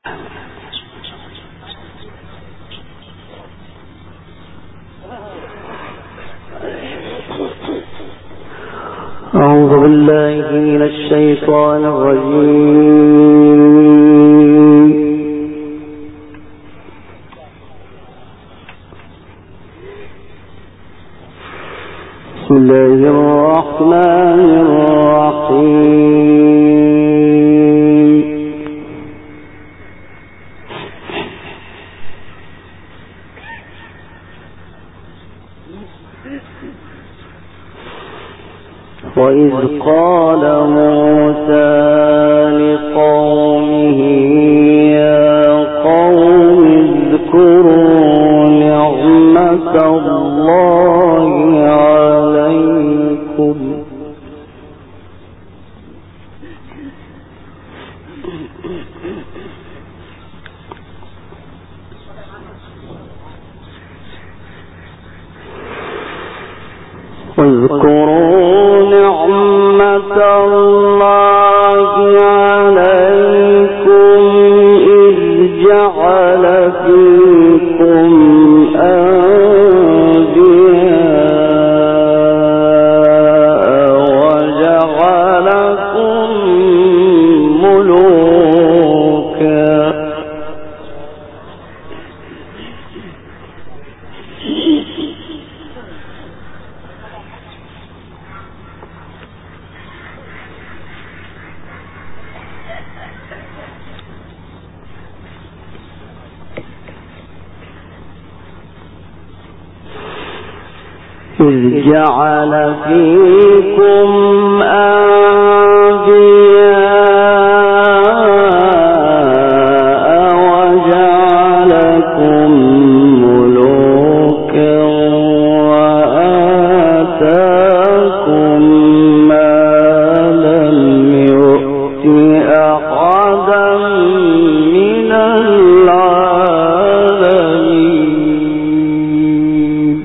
أعوذ بالله من الشيطان الرجيم. بسم الله الرحمن الرحيم. وإذ قال موسى لقومه يا قوم اذكروا نعمة الله عليكم واذكروا نعمة الله عليكم إذ جعل فيكم أنبياء وجعلكم ملوكا إذ جعل فيكم أنبياء وجعلكم ملوكا وآتاكم ما لم يؤت أحدا من العالمين.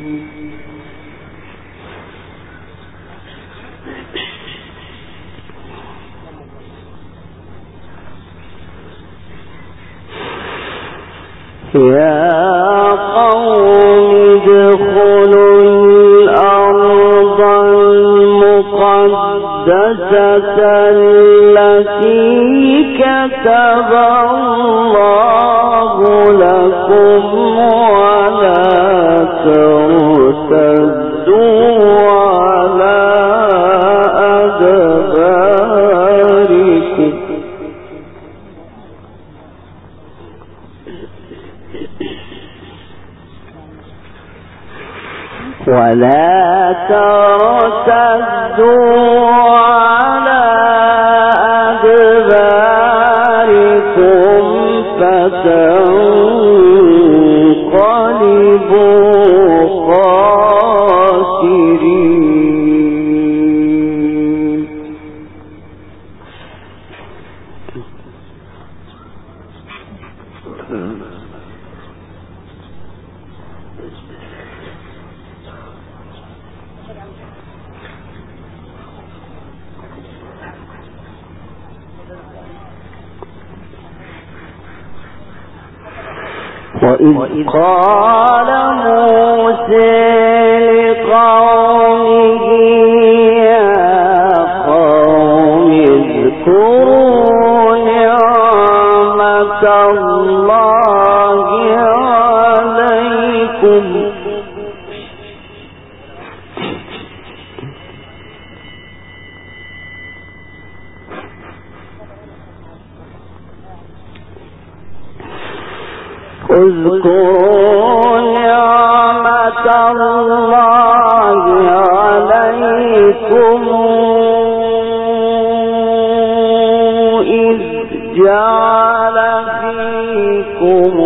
يا قوم ادخلوا الأرض المقدسة التي كتب الله لكم ولا ترتدوا على أدباركم فتنقلبوا خاسرين. وإذ قال موسى لقومه يا قوم اذكروا نعمة الله عليكم اذكروا نعمة الله عليكم إذ جعل فيكم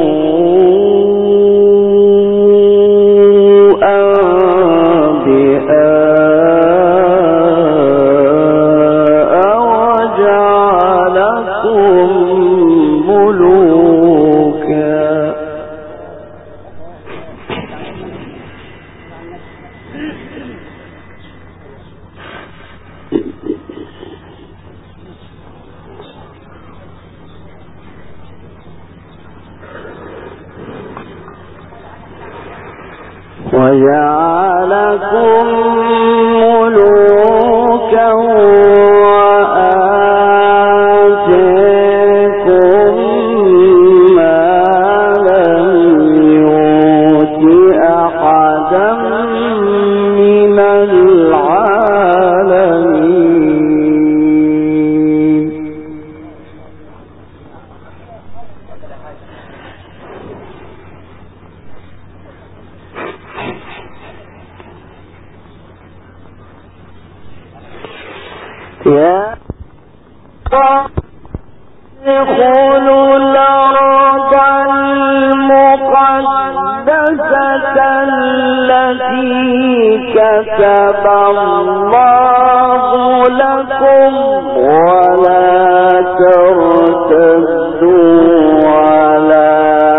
أنبياء وجعلكم ملوكا وجعلكم ملوكا وآتاكم ما لم يؤت أحدا من العالمين. يا ادخلوا الأرض المقدسة التي كتب الله لكم ولا ترتدوا على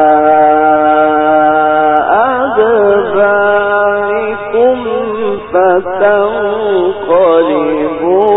أدباركم فتنقلبوا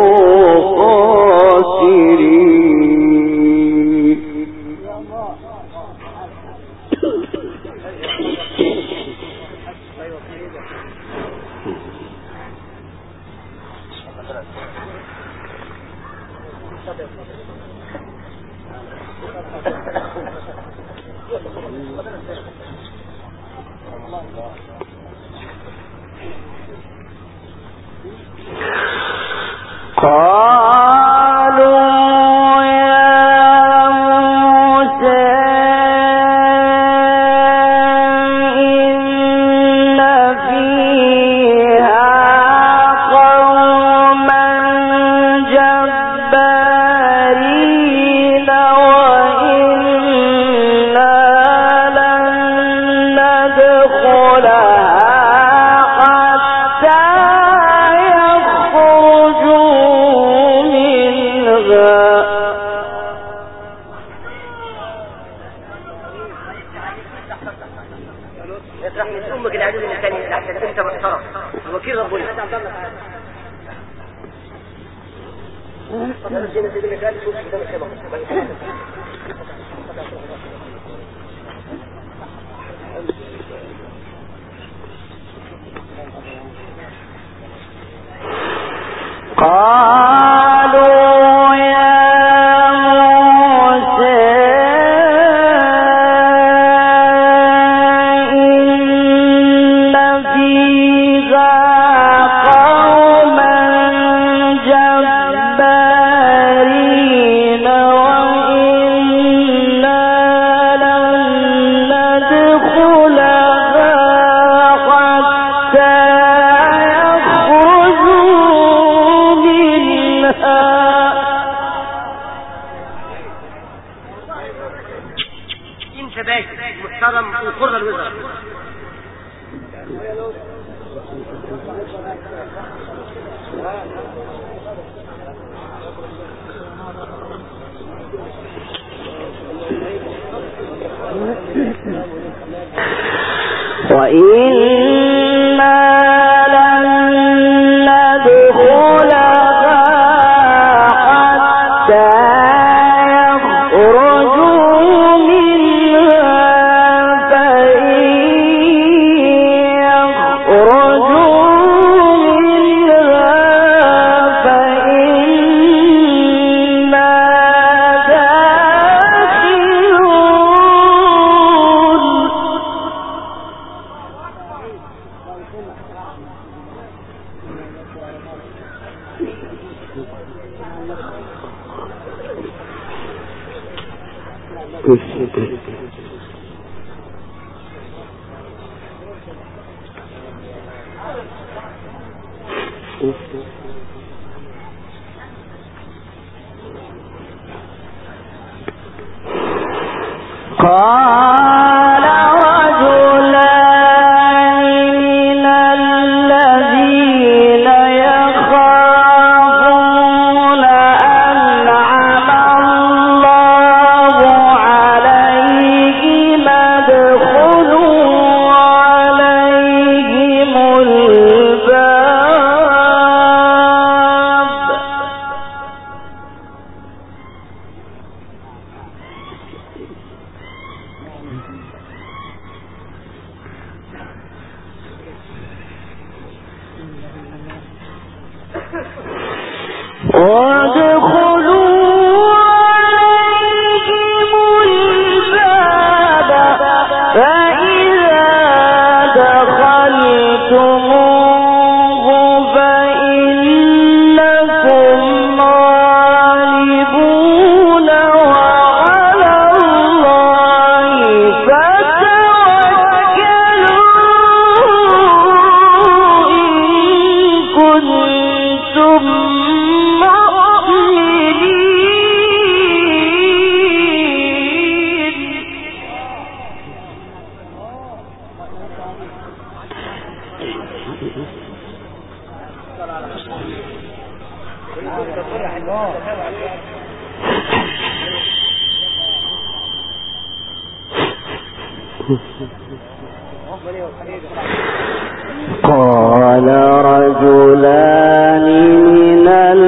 قال رجلان من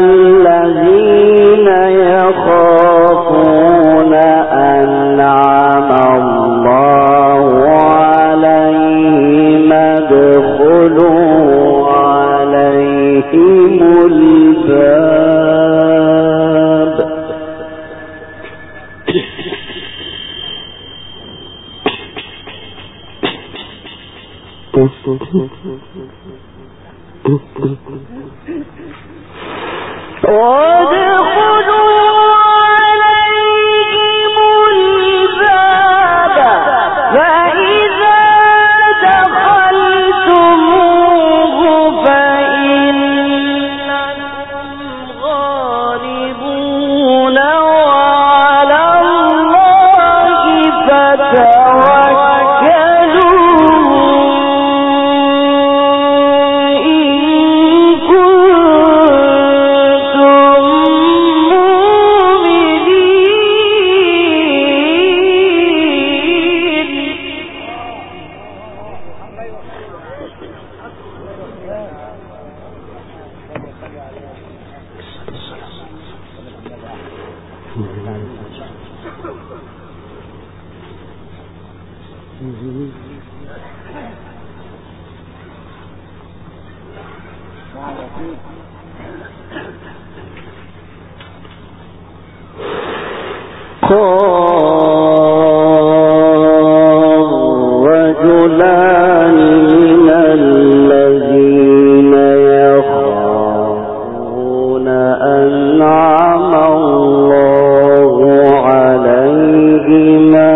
الذين يخافون أنعم الله عليهم ادخلوا عليهم الباب رجلان من الذين يخافون أنعم الله عليهما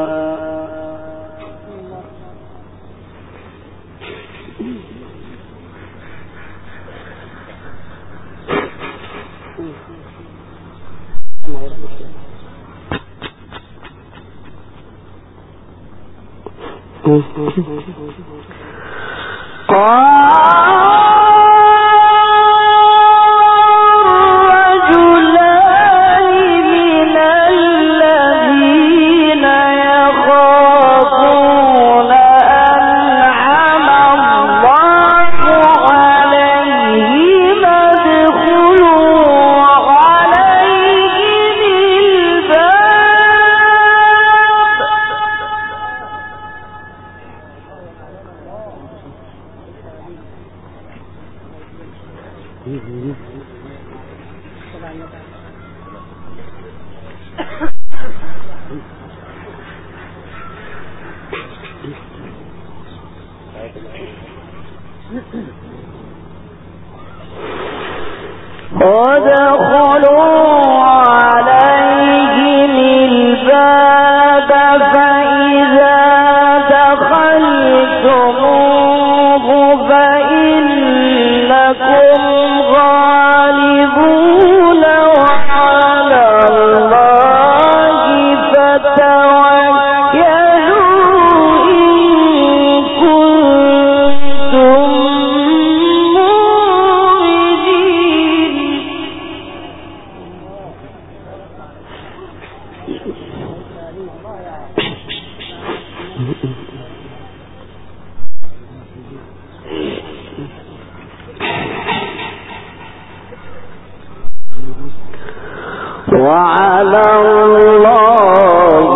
وعلى الله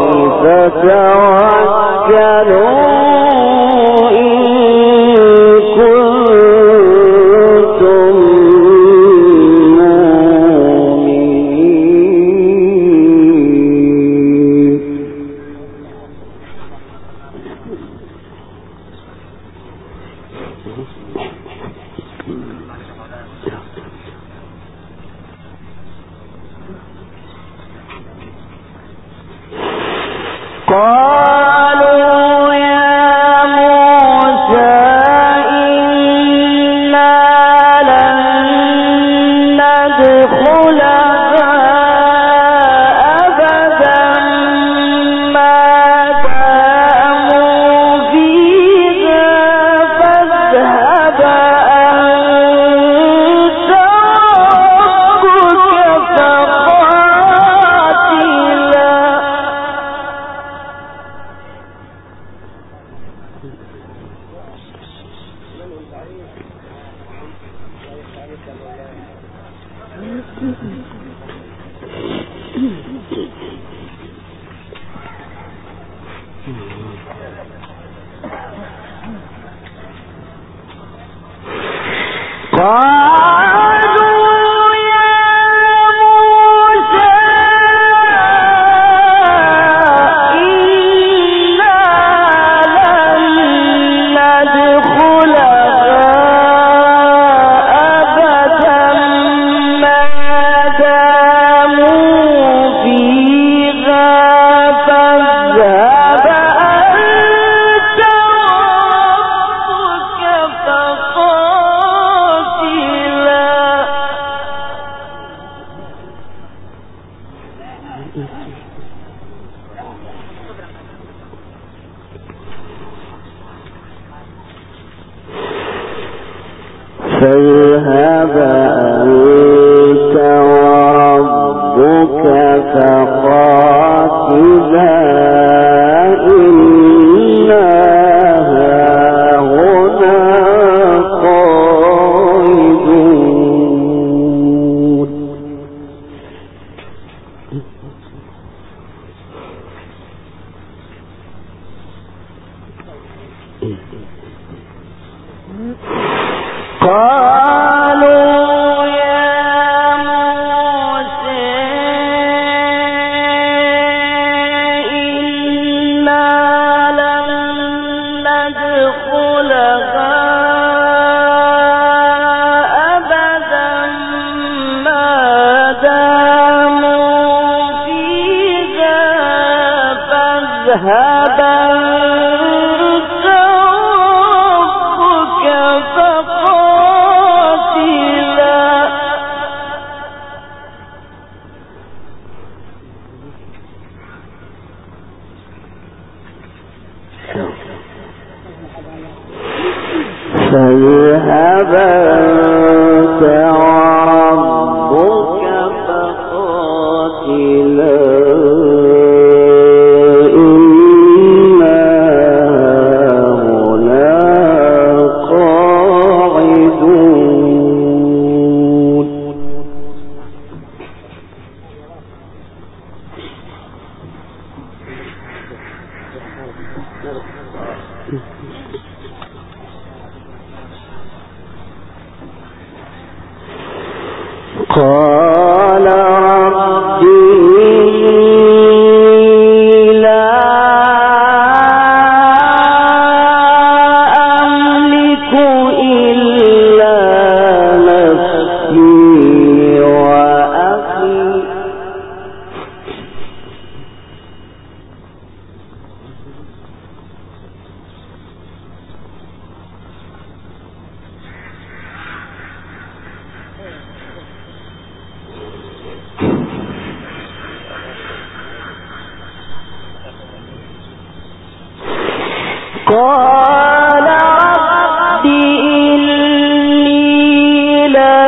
فتوكلوا إن كنتم مؤمنين قالوا يا موسى إنا لن ندخلها أبدا ما داموا فيها فاذهب أنت وربك فقاتلا. فاذهب أنت وربك فقاتلا إنا هاهنا قاعدون. قالوا يا موسى إنا لن ندخلها أبدا ما داموا فيها فاذهب أنت وربك فقاتلا. فاذهب أنت وربك فقاتلا إنا هاهنا قاعدون. قال رب إني لا أملك إلا نفسي وأخي قال رب إني لا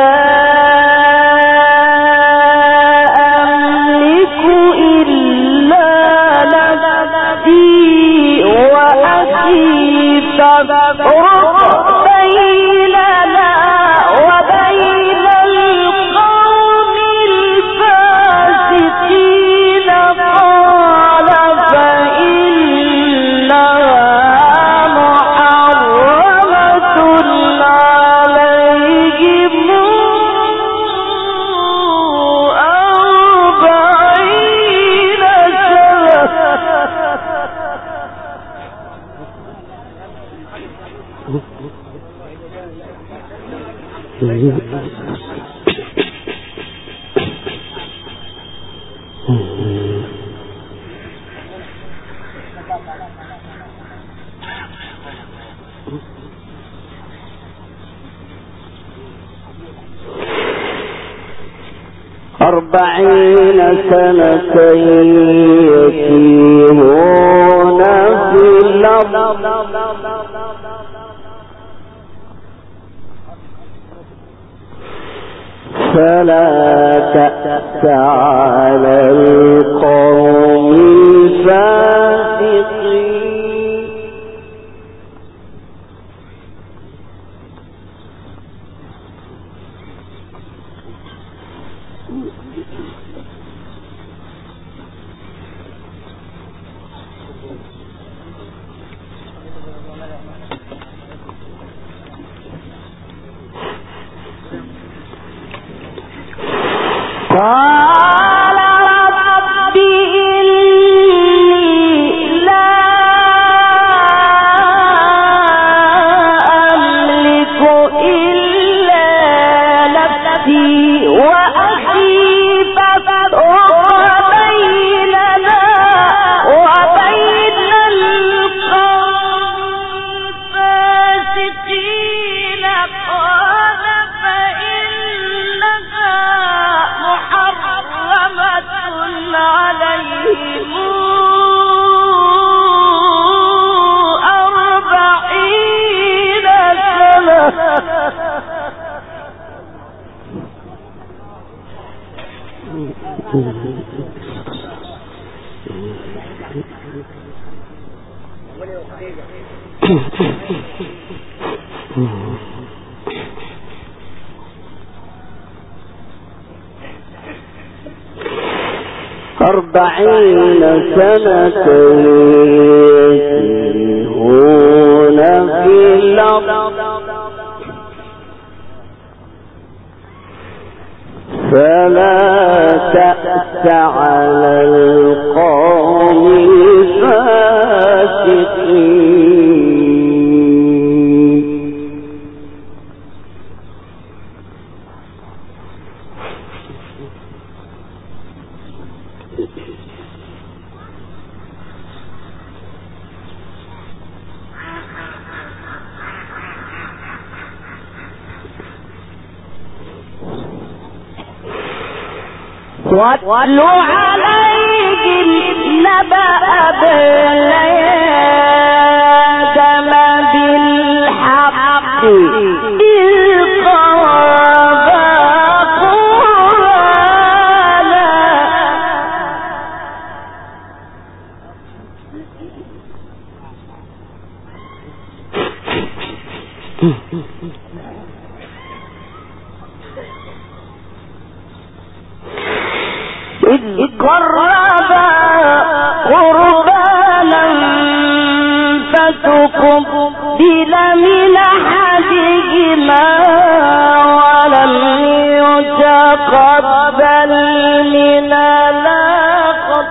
أملك إلا نفسي وأخي فافرق بيننا وبين القوم الفاسقين. قال فإنها 40 سنة يتيهون في الأرض فلا تأس على القوم الفاسقين. قال رب إني لا أملك إلا نفسي وأخي فافرق بيننا وبين القوم الفاسقين. قال فإنها محرمة عليهم 40 سنة يتيهون في الأرض فلا تأس على القوم الفاسقين. واتل عليهم نبأ ابني آدم بالحق إذ قربا قربانا فتقبل من أحدهما ولم يتقبل من الآخر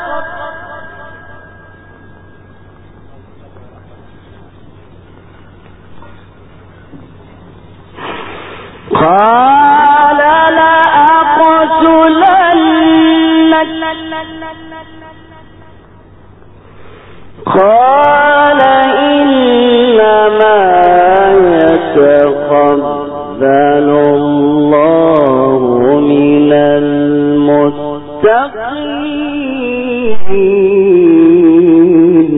قال لأقتلنك قال إنما يتقبل الله من المتقين.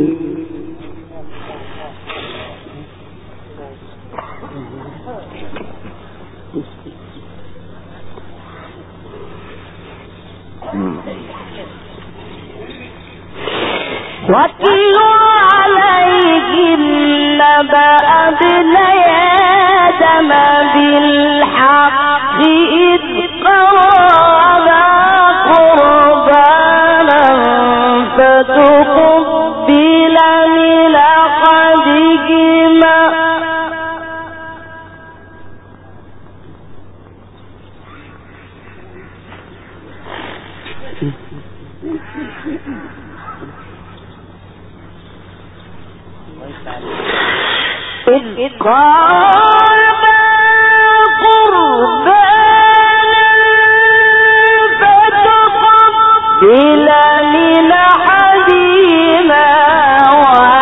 واتل عليهم نبأ ابني آدم بالحق إذ قربا قربانا فتقبل من أحدهما إذ قربا قربانا فتقبل من أحدهما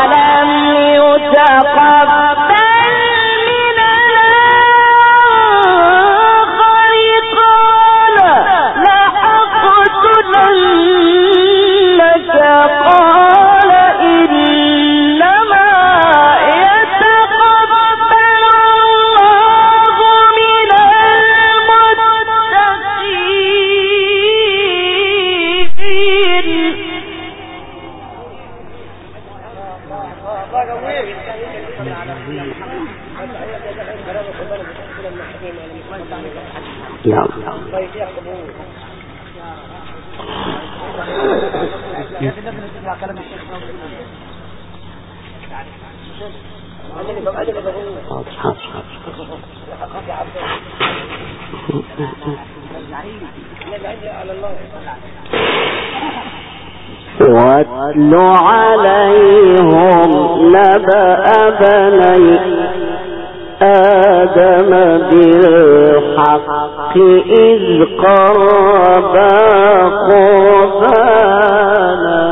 واتل عليهم نبأ بني آدم بالحق إذ قربا قربانا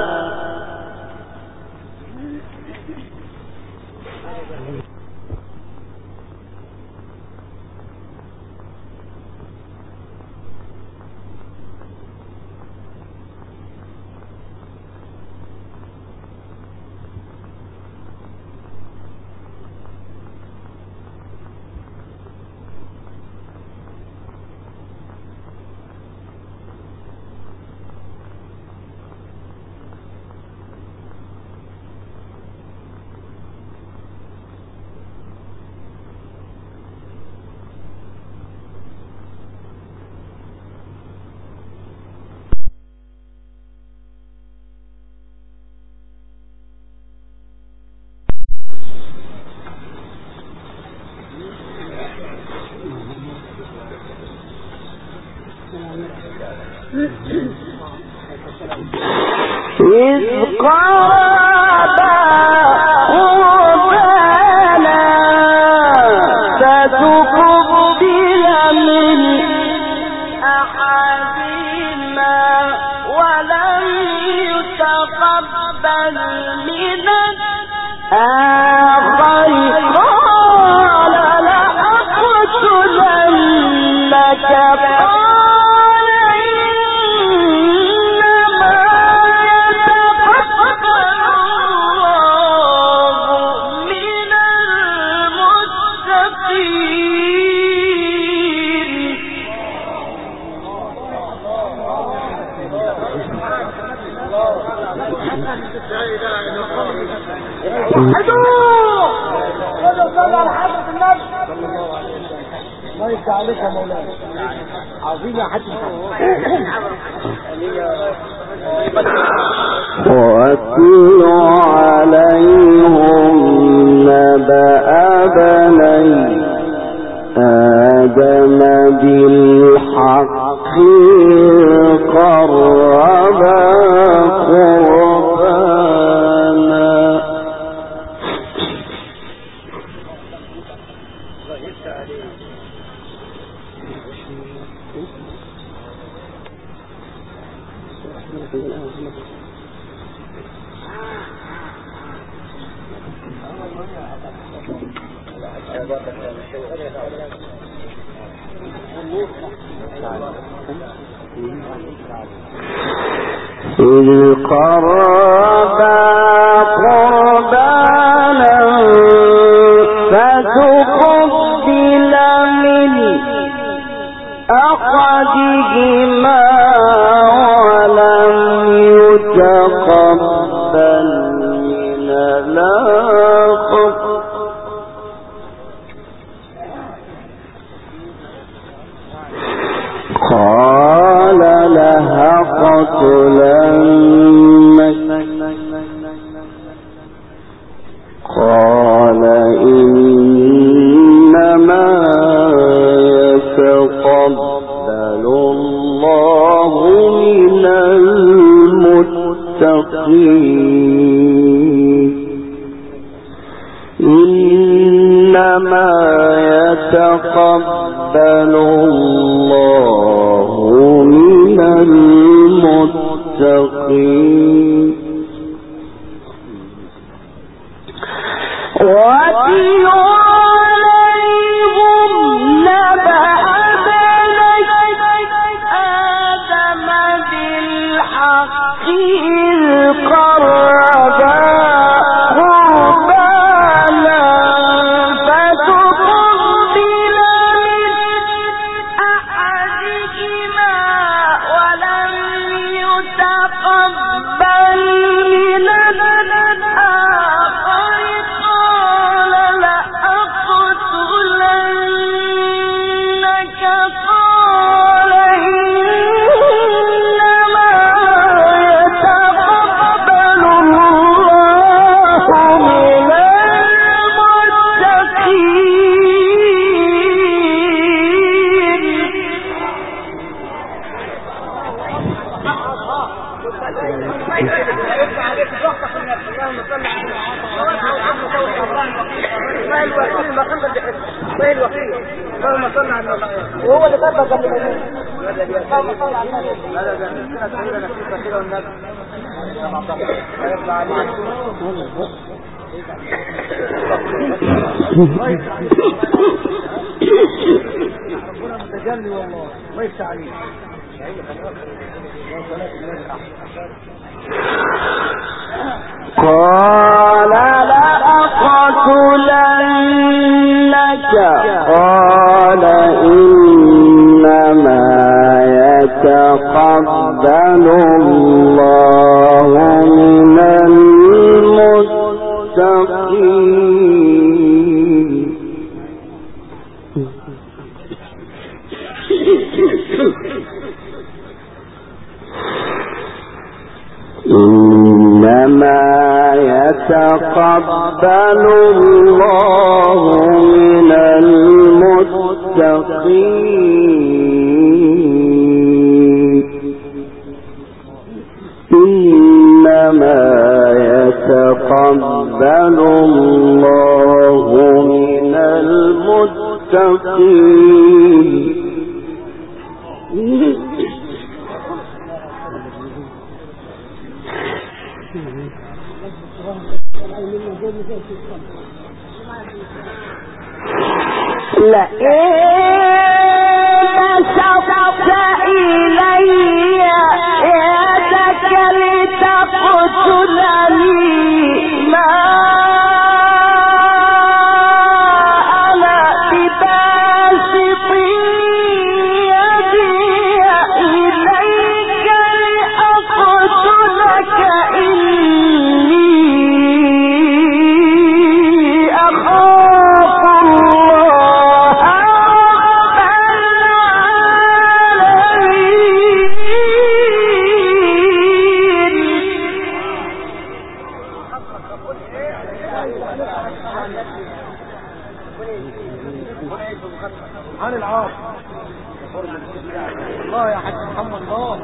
إذ قربا قربانا فتقبل من أحدهما ولم يتقبل من الآخر قال لأقتلنك الله يفتح عليك يا مولانا عظيم يا حاج واتل عليهم نبأ بني آدم بالحق قربا قربانا إذ قربا قربانا فتقبل من أحدهما ولم يتقبل من الآخر قال لها قتلنك قال إنما يتقبل الله من المتقين إنما يتقبل الله من المتقين واتل عليهم نبأ بني آدم بالحق إذ قربا قربانا فتقبل من أحدهما ولم يتقبل من الآخر وهو اللي قبل قبل ربنا متجلي والله ما يفتح عليه. قال لأقتلنك قال إنما يتقبل الله من المتقين. إنما يتقبل الله من المتقين. إنما يتقبل الله من المتقين. لئن بسطت إلي يدك لتقتلني ما أنا بباسط يدي إليك لأقتلك إني أخاف الله عن العاص الله يا حاج محمد الله.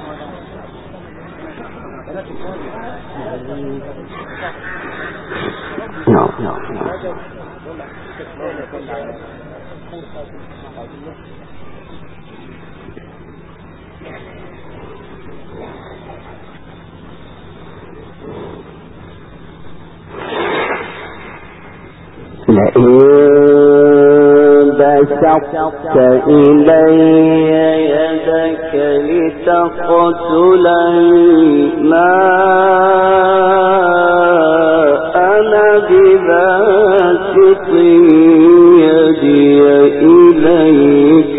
بسطت إلي يدك لتقتلني ما أنا بباسط يدي إليك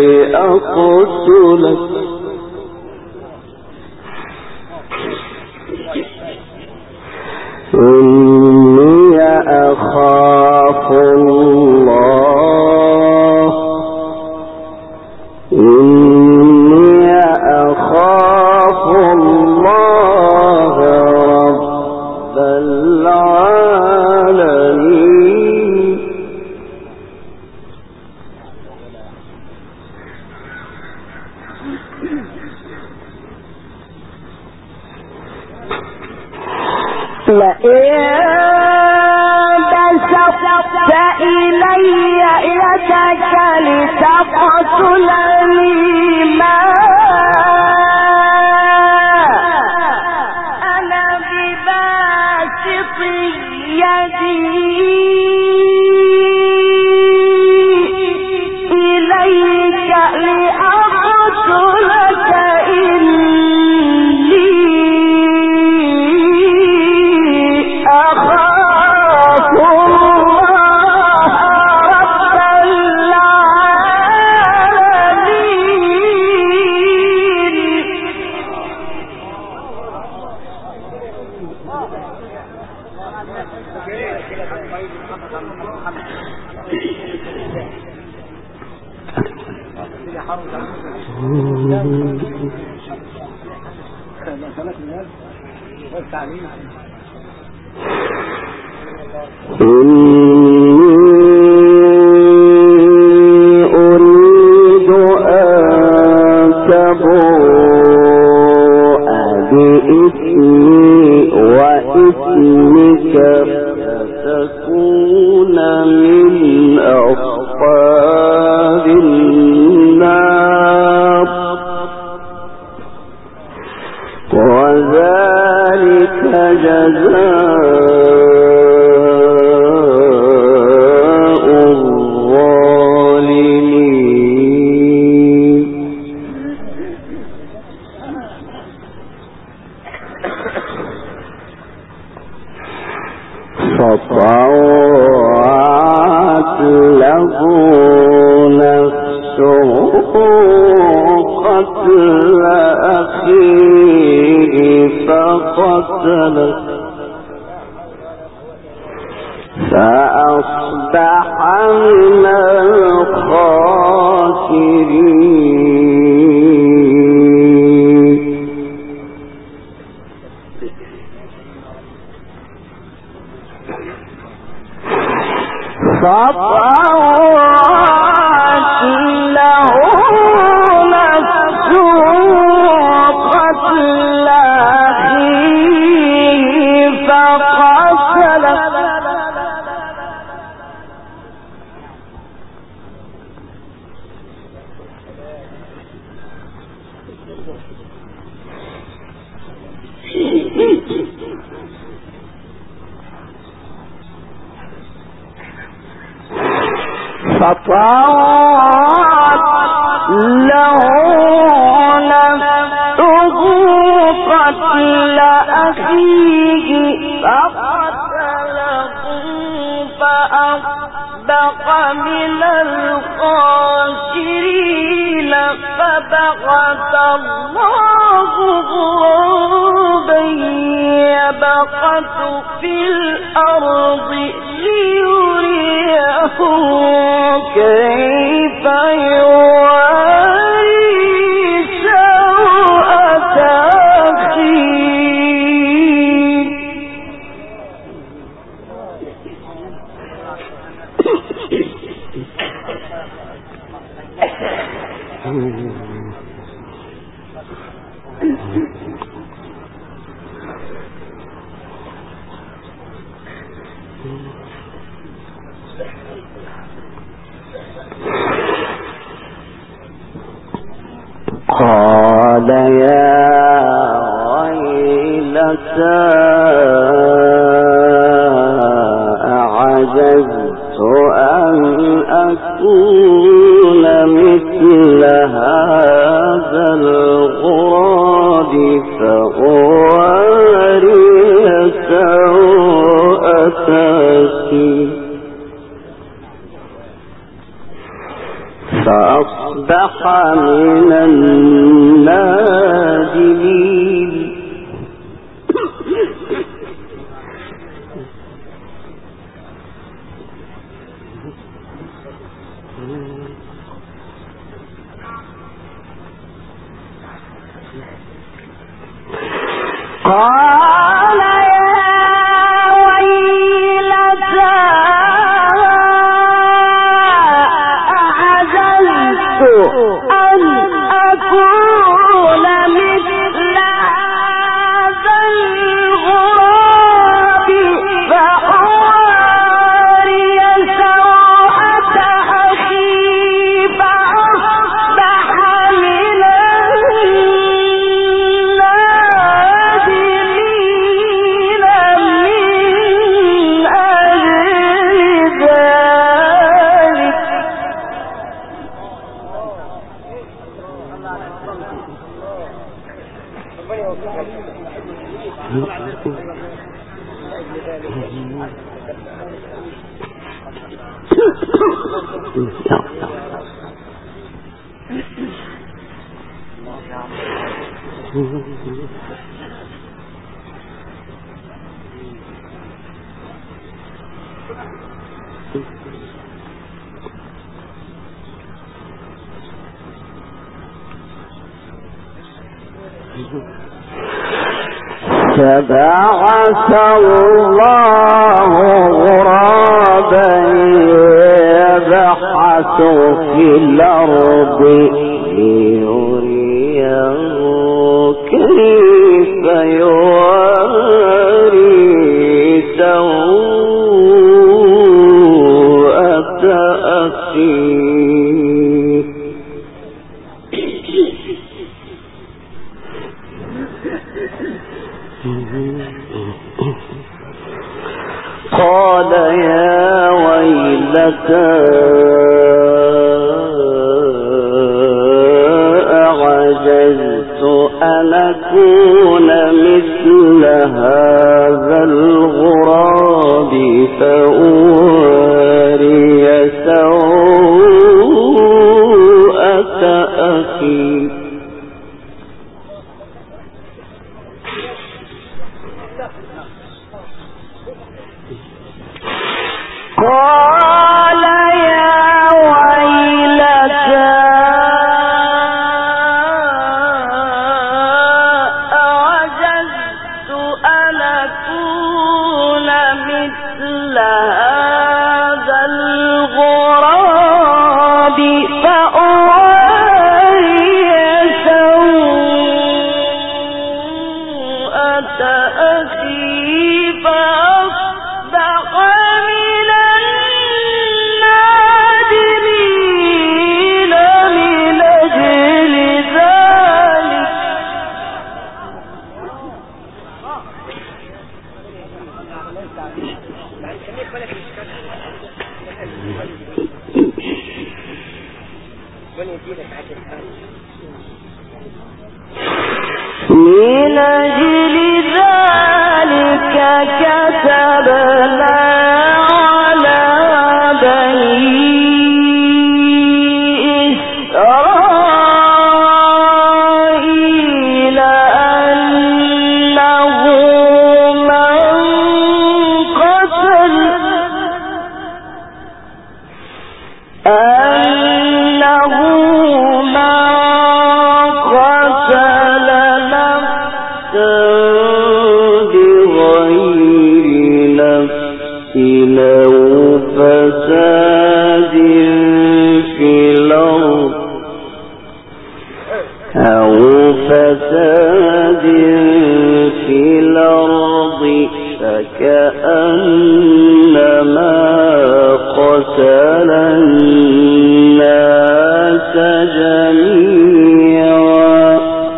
لأقتلك إني أخاف الله إني أخاف الله رب العالمين. لئن بسطت إلي يدك لتقتلني ما أنا بباسط يدي إليك لأقتلك إني أخاف الله رب أريد أن تبوء بإثمي وإثمك واسمك فتكون من أصحاب النار وذلك جزاء فطوعت له نفسه قتل أخيه فقتله فأصبح من الخاسرين فطوعت له نفسه قتل أخيه فقتله فطاعت له نفسه قتل أخيه فقتله فأصبح من الخاسرين فبعث الله غرابا يبحث في الأرض ليريه كيف يواري سوءة أخيه قال يا ويلتى أعجزت أن أكون مثل هذا الغراب فأواري سوءة أخي فأصبح من النادمين قال يا ويلتى أعجزت أن أكون مثل هذا الغراب فأواري سوءة أخي فأصبح من فبعث الله غرابا يبحث في الأرض ليريه كيف يواري أخيه قال يا ويلتى أعجزت أن أكون مثل هذا الغراب فأواري سوءة أخي قال يا ويلتى أعجزت أن أكون مثل هذا الغراب فأواري سوءة أخي فأصبح من النادمين من أجل ذلك كتبنا على بني إسرائيل أنه من قتل نفسا بغير نفس أو فساد في الأرض فكأنما قتل الناس جميعا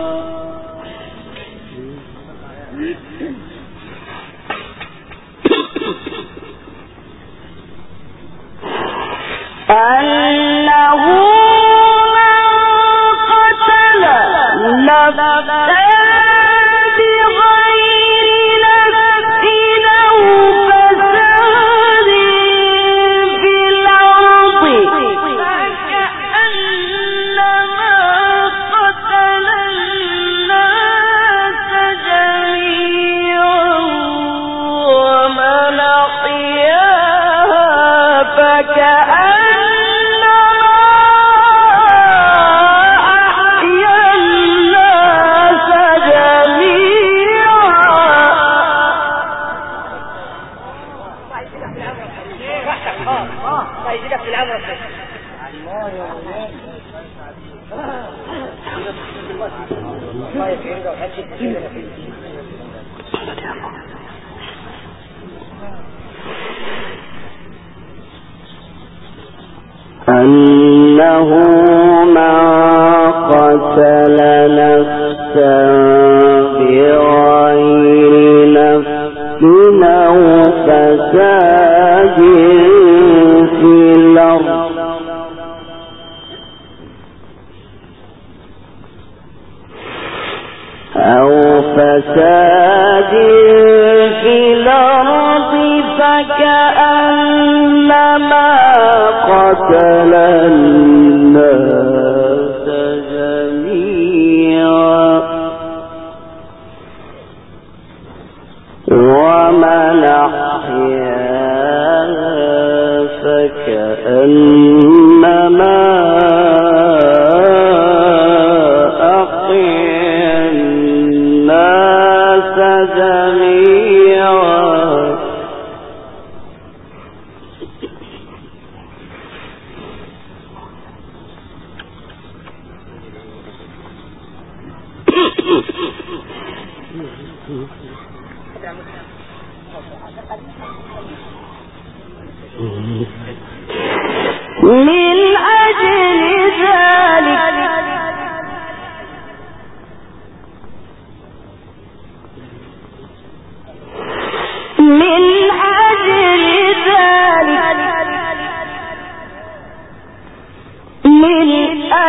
أنه قتل نفسا بغير نفس أو فساد في الأرض فكأنما قتل الناس جميعا ومن أحياها فكأنما أنه من قتل نفسا بغير نفس أو فساد في الأرض فكأنما قتل الناس جميعا ومن أحياها فكأنما أحيا الناس جميعا من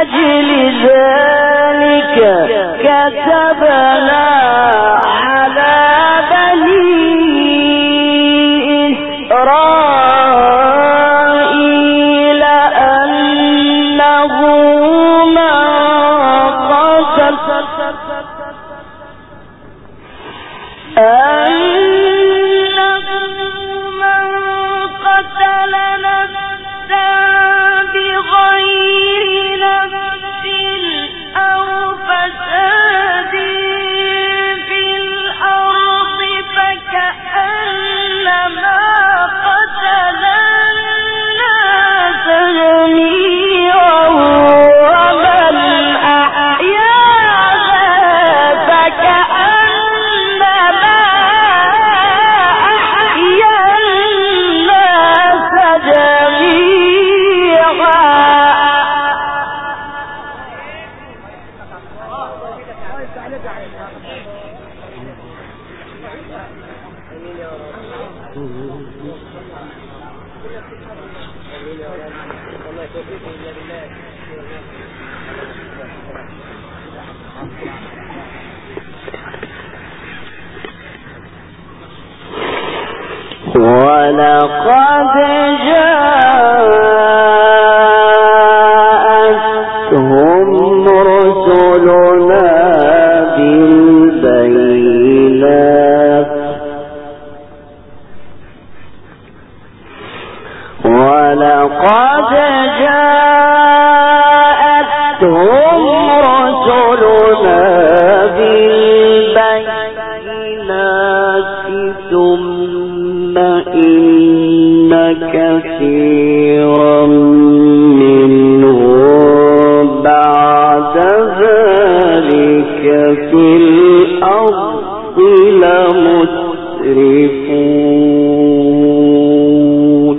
أجل ذلك كتبنا على بني إسرائيل أنه من قتل نفسا بغير نفس أو فساد في الأرض فكأنما قتل الناس جميعا ومن أحياها فكأنما أحيا الناس جميعا. ولقد جاءتهم رسلنا بالبينات ثم إن كثيرا منهم بعد ذلك في الأرض لمسرفون.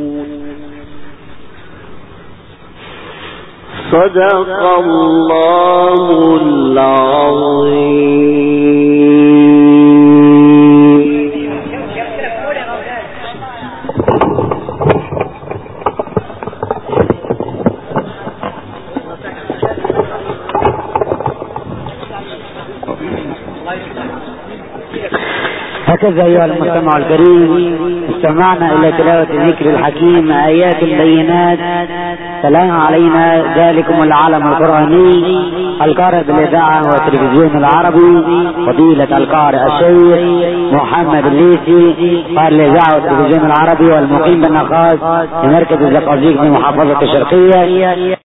صدق الله العظيم. هكذا أيها المستمع الكريم استمعنا إلى تلاوة ذكر الحكيم آيات بينات تلاها علينا ذلكم العالم القرآني القارئ بالإذاعة والتلفزيون العربي فضيلة القارئ الشيخ محمد الليثي قارئ الإذاعة والتلفزيون العربي والمقيم بالنخاس في مركز الزقازيق في محافظة الشرقية.